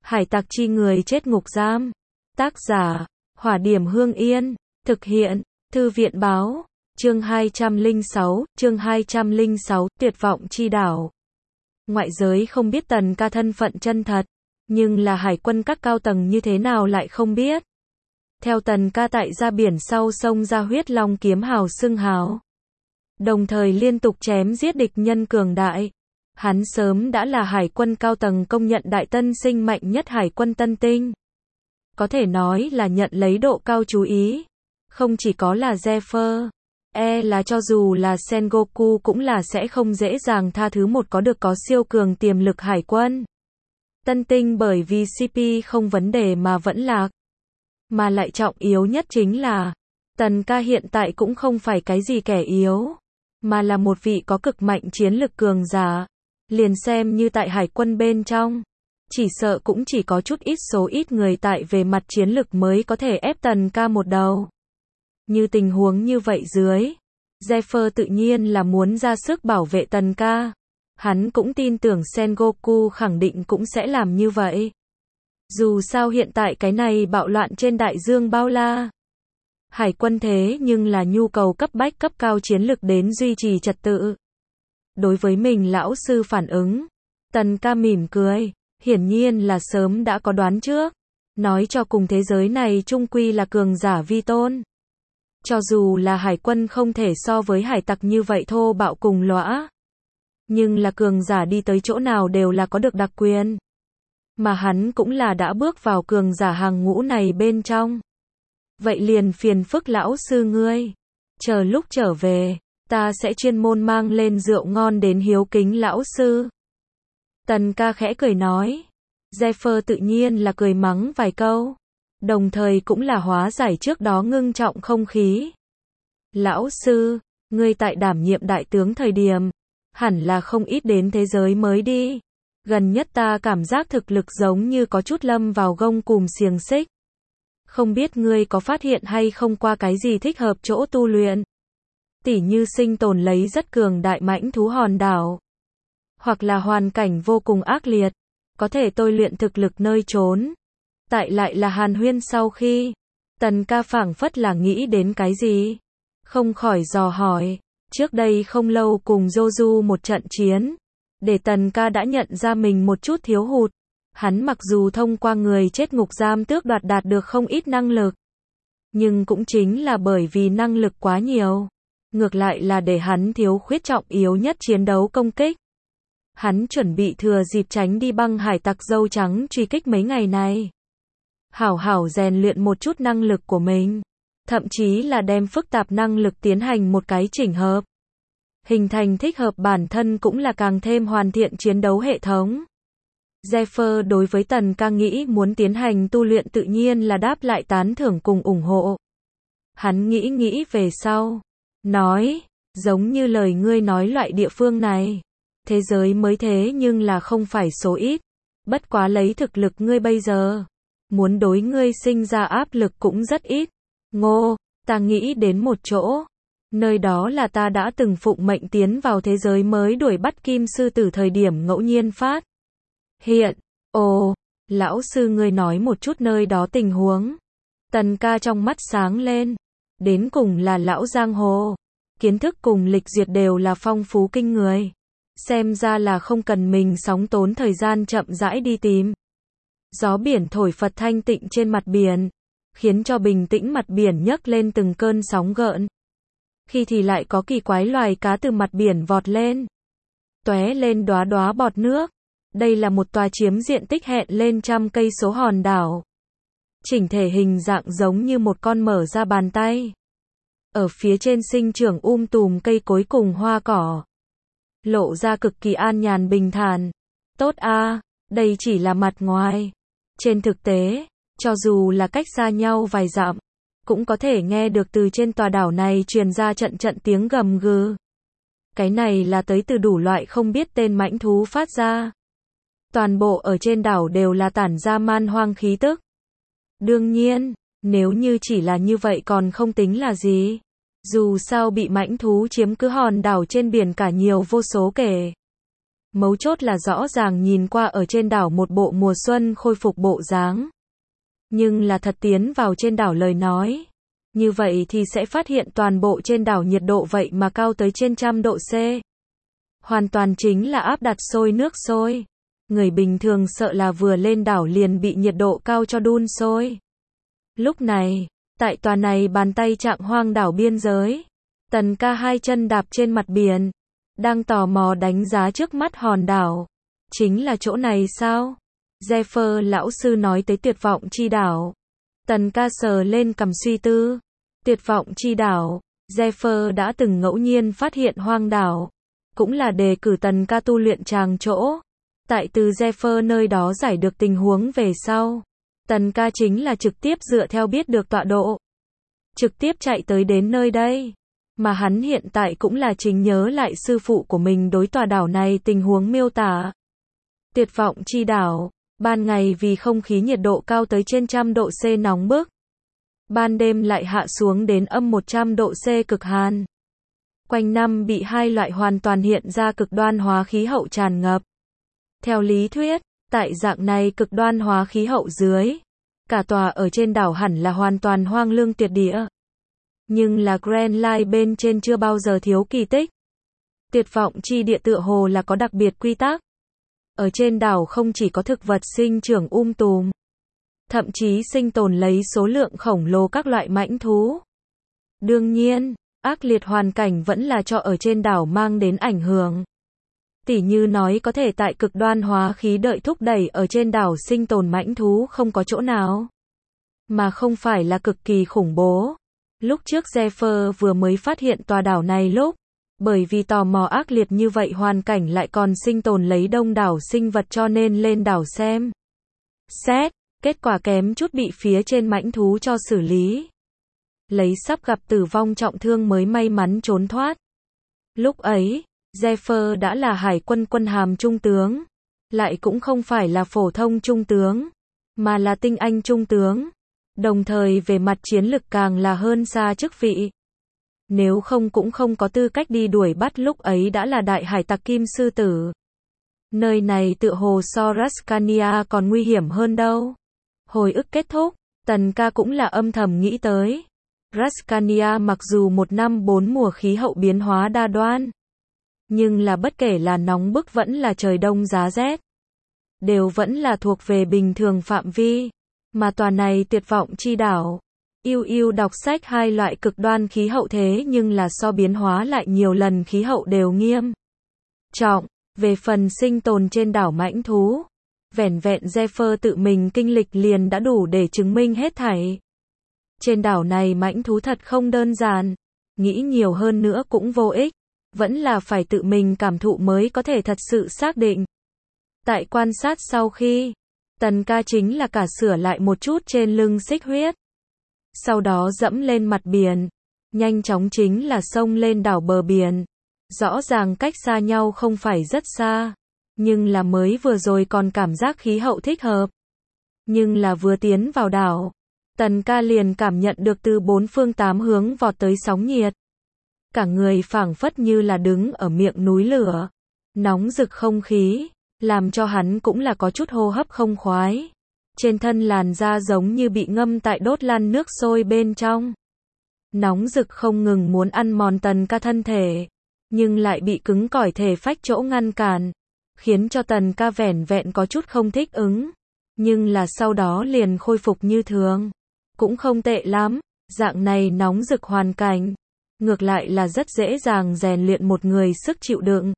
Hải tặc chi người chết ngục giam. Tác giả, Hỏa Điểm Hương Yên. Thực hiện, Thư viện báo. Chương 206, Tuyệt vọng chi đảo. Ngoại giới không biết Tần Ca thân phận chân thật, nhưng là hải quân các cao tầng như thế nào lại không biết. Theo Tần Ca tại ra biển sau sông ra huyết long kiếm hào xưng hào, đồng thời liên tục chém giết địch nhân cường đại. Hắn sớm đã là hải quân cao tầng công nhận đại tân sinh mạnh nhất hải quân tân tinh. Có thể nói là nhận lấy độ cao chú ý. Không chỉ có là Zephyr, là cho dù là Sengoku cũng là sẽ không dễ dàng tha thứ một có siêu cường tiềm lực hải quân. Tân tinh bởi vì CP không vấn đề mà vẫn lạc. Mà lại trọng yếu nhất chính là, Tần Ca hiện tại cũng không phải cái gì kẻ yếu, mà là một vị có cực mạnh chiến lực cường giả. Liền xem như tại hải quân bên trong, chỉ sợ cũng chỉ có số ít người tại về mặt chiến lực mới có thể ép Tần Ca một đầu. Như tình huống như vậy dưới, Zephyr tự nhiên là muốn ra sức bảo vệ Tần Ca. Hắn cũng tin tưởng Sengoku khẳng định cũng sẽ làm như vậy. Dù sao hiện tại cái này bạo loạn trên đại dương bao la, hải quân thế nhưng là nhu cầu cấp bách cấp cao chiến lực đến duy trì trật tự. Đối với mình lão sư phản ứng, Tần Ca mỉm cười, hiển nhiên là sớm đã có đoán trước. Nói cho cùng thế giới này chung quy là cường giả vi tôn. Cho dù là hải quân không thể so với hải tặc như vậy thô bạo cùng lõa, nhưng là cường giả đi tới chỗ nào đều là có được đặc quyền. Mà hắn cũng là đã bước vào cường giả hàng ngũ này bên trong. Vậy liền phiền phức lão sư ngươi. Chờ lúc trở về, ta sẽ chuyên môn mang lên rượu ngon đến hiếu kính lão sư. Tần Ca khẽ cười nói. Zephyr tự nhiên là cười mắng vài câu, đồng thời cũng là hóa giải trước đó ngưng trọng không khí. Lão sư, ngươi tại đảm nhiệm đại tướng thời điểm, hẳn là không ít đến thế giới mới đi. Gần nhất ta cảm giác thực lực giống như có chút lâm vào gông cùm xiềng xích. Không biết ngươi có phát hiện hay không qua cái gì thích hợp chỗ tu luyện. Tỉ như sinh tồn lấy rất cường đại mãnh thú hòn đảo. Hoặc là hoàn cảnh vô cùng ác liệt, có thể tôi luyện thực lực nơi trốn. Tại lại là hàn huyên sau khi, Tần Ca phảng phất là nghĩ đến cái gì. Không khỏi dò hỏi, trước đây không lâu cùng Joju một trận chiến, để Tần Ca đã nhận ra mình một chút thiếu hụt. Hắn mặc dù thông qua người chết ngục giam tước đoạt đạt được không ít năng lực, nhưng cũng chính là bởi vì năng lực quá nhiều, ngược lại là để hắn thiếu khuyết trọng yếu nhất chiến đấu công kích. Hắn chuẩn bị thừa dịp tránh đi băng hải tặc dâu trắng truy kích mấy ngày này, hảo hảo rèn luyện một chút năng lực của mình, thậm chí là đem phức tạp năng lực tiến hành một cái chỉnh hợp, hình thành thích hợp bản thân cũng là càng thêm hoàn thiện chiến đấu hệ thống. Zephyr đối với Tần Ca nghĩ muốn tiến hành tu luyện tự nhiên là đáp lại tán thưởng cùng ủng hộ. Hắn nghĩ về sau, nói, giống như lời ngươi nói loại địa phương này, thế giới mới thế nhưng là không phải số ít, bất quá lấy thực lực ngươi bây giờ, muốn đối ngươi sinh ra áp lực cũng rất ít. Ngô, ta nghĩ đến một chỗ, nơi đó là ta đã từng phụng mệnh tiến vào thế giới mới đuổi bắt kim sư tử thời điểm ngẫu nhiên phát hiện. Ồ, lão sư ngươi nói một chút nơi đó tình huống. Tần Ca trong mắt sáng lên, đến cùng là lão giang hồ, kiến thức cùng lịch duyệt đều là phong phú kinh người. Xem ra là không cần mình sóng tốn thời gian chậm rãi đi tìm. Gió biển thổi phật thanh tịnh trên mặt biển, khiến cho bình tĩnh mặt biển nhấc lên từng cơn sóng gợn. Khi thì lại có kỳ quái loài cá từ mặt biển vọt lên, tóe lên đóa đóa bọt nước. Đây là một tòa chiếm diện tích hẹn lên trăm cây số hòn đảo. Chỉnh thể hình dạng giống như một con mở ra bàn tay. Ở phía trên sinh trưởng tùm cây cối cùng hoa cỏ, lộ ra cực kỳ an nhàn bình thản. Tốt a, đây chỉ là mặt ngoài. Trên thực tế, cho dù là cách xa nhau vài dặm, cũng có thể nghe được từ trên tòa đảo này truyền ra trận trận tiếng gầm gừ. Cái này là tới từ đủ loại không biết tên mãnh thú phát ra. Toàn bộ ở trên đảo đều là tản ra man hoang khí tức. Đương nhiên, nếu như chỉ là như vậy còn không tính là gì. Dù sao bị mãnh thú chiếm cứ hòn đảo trên biển cả nhiều vô số kể. Mấu chốt là rõ ràng nhìn qua ở trên đảo một bộ mùa xuân khôi phục bộ dáng. Nhưng là thật tiến vào trên đảo lời nói. Như vậy thì sẽ phát hiện toàn bộ trên đảo nhiệt độ vậy mà cao tới trên 100 độ C. Hoàn toàn chính là áp đặt sôi nước sôi. Người bình thường sợ là vừa lên đảo liền bị nhiệt độ cao cho đun sôi. Lúc này, tại tòa này bàn tay chạm hoang đảo biên giới, Tần Ca hai chân đạp trên mặt biển, đang tò mò đánh giá trước mắt hòn đảo. Chính là chỗ này sao? Zephyr lão sư nói tới tuyệt vọng chi đảo. Tần Ca sờ lên cằm suy tư. Tuyệt vọng chi đảo, Zephyr đã từng ngẫu nhiên phát hiện hoang đảo. Cũng là đề cử Tần Ca tu luyện tràng chỗ. Tại từ Zephyr nơi đó giải được tình huống về sau. Tần Ca chính là trực tiếp dựa theo biết được tọa độ. Trực tiếp chạy tới đến nơi đây. Mà hắn hiện tại cũng là chính nhớ lại sư phụ của mình đối tòa đảo này tình huống miêu tả. Tuyệt vọng chi đảo, ban ngày vì không khí nhiệt độ cao tới trên 100 độ C nóng bức. Ban đêm lại hạ xuống đến âm 100 độ C cực hàn. Quanh năm bị hai loại hoàn toàn hiện ra cực đoan hóa khí hậu tràn ngập. Theo lý thuyết, tại dạng này cực đoan hóa khí hậu dưới, cả tòa ở trên đảo hẳn là hoàn toàn hoang lương tuyệt địa. Nhưng là Grand Line bên trên chưa bao giờ thiếu kỳ tích. Tuyệt vọng chi địa tựa hồ là có đặc biệt quy tắc. Ở trên đảo không chỉ có thực vật sinh trưởng tùm, thậm chí sinh tồn lấy số lượng khổng lồ các loại mãnh thú. Đương nhiên, ác liệt hoàn cảnh vẫn là cho ở trên đảo mang đến ảnh hưởng. Tỉ như nói có thể tại cực đoan hóa khí đợi thúc đẩy ở trên đảo sinh tồn mãnh thú không có chỗ nào. Mà không phải là cực kỳ khủng bố. Lúc trước Zephyr vừa mới phát hiện tòa đảo này lúc, bởi vì tò mò ác liệt như vậy hoàn cảnh lại còn sinh tồn lấy đông đảo sinh vật cho nên lên đảo xem. Xét, kết quả kém chút bị phía trên mãnh thú cho xử lý. Lấy sắp gặp tử vong trọng thương mới may mắn trốn thoát. Lúc ấy, Zephyr đã là hải quân quân hàm trung tướng, lại cũng không phải là phổ thông trung tướng, mà là tinh anh trung tướng. Đồng thời về mặt chiến lực càng là hơn xa chức vị. Nếu không cũng không có tư cách đi đuổi bắt lúc ấy đã là đại hải tặc kim sư tử. Nơi này tựa hồ so Ruscania còn nguy hiểm hơn đâu. Hồi ức kết thúc, Tần Ca cũng là âm thầm nghĩ tới. Ruscania mặc dù một năm 4 mùa khí hậu biến hóa đa đoan. Nhưng là bất kể là nóng bức vẫn là trời đông giá rét. Đều vẫn là thuộc về bình thường phạm vi. Mà tòa này tuyệt vọng chi đảo. Yêu đọc sách hai loại cực đoan khí hậu thế nhưng là so biến hóa lại nhiều lần khí hậu đều nghiêm trọng. Về phần sinh tồn trên đảo mãnh thú. Vẻn vẹn Zephyr tự mình kinh lịch liền đã đủ để chứng minh hết thảy. Trên đảo này mãnh thú thật không đơn giản. Nghĩ nhiều hơn nữa cũng vô ích. Vẫn là phải tự mình cảm thụ mới có thể thật sự xác định. Tại quan sát sau khi, Tần Ca chính là cả sửa lại một chút trên lưng xích huyết. Sau đó dẫm lên mặt biển. Nhanh chóng chính là xông lên đảo bờ biển. Rõ ràng cách xa nhau không phải rất xa. Nhưng là mới vừa rồi còn cảm giác khí hậu thích hợp. Nhưng là vừa tiến vào đảo. Tần Ca liền cảm nhận được từ bốn phương tám hướng vọt tới sóng nhiệt. Cả người phảng phất như là đứng ở miệng núi lửa. Nóng rực không khí. Làm cho hắn cũng là có chút hô hấp không khoái. Trên thân làn da giống như bị ngâm tại đốt lăn nước sôi bên trong. Nóng rực không ngừng muốn ăn mòn Tần Ca thân thể. Nhưng lại bị cứng cỏi thể phách chỗ ngăn cản. Khiến cho Tần Ca vẻn vẹn có chút không thích ứng. Nhưng là sau đó liền khôi phục như thường. Cũng không tệ lắm. Dạng này nóng rực hoàn cảnh. Ngược lại là rất dễ dàng rèn luyện một người sức chịu đựng.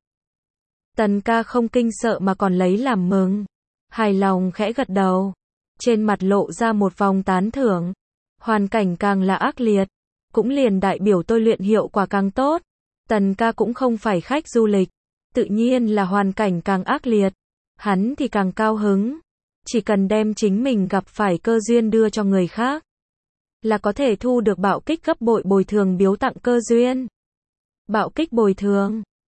Tần Ca không kinh sợ mà còn lấy làm mừng. Hài lòng khẽ gật đầu. Trên mặt lộ ra một vòng tán thưởng. Hoàn cảnh càng là ác liệt. Cũng liền đại biểu tôi luyện hiệu quả càng tốt. Tần Ca cũng không phải khách du lịch. Tự nhiên là hoàn cảnh càng ác liệt. Hắn thì càng cao hứng. Chỉ cần đem chính mình gặp phải cơ duyên đưa cho người khác. Là có thể thu được bạo kích gấp bội bồi thường biếu tặng cơ duyên. Bạo kích bồi thường.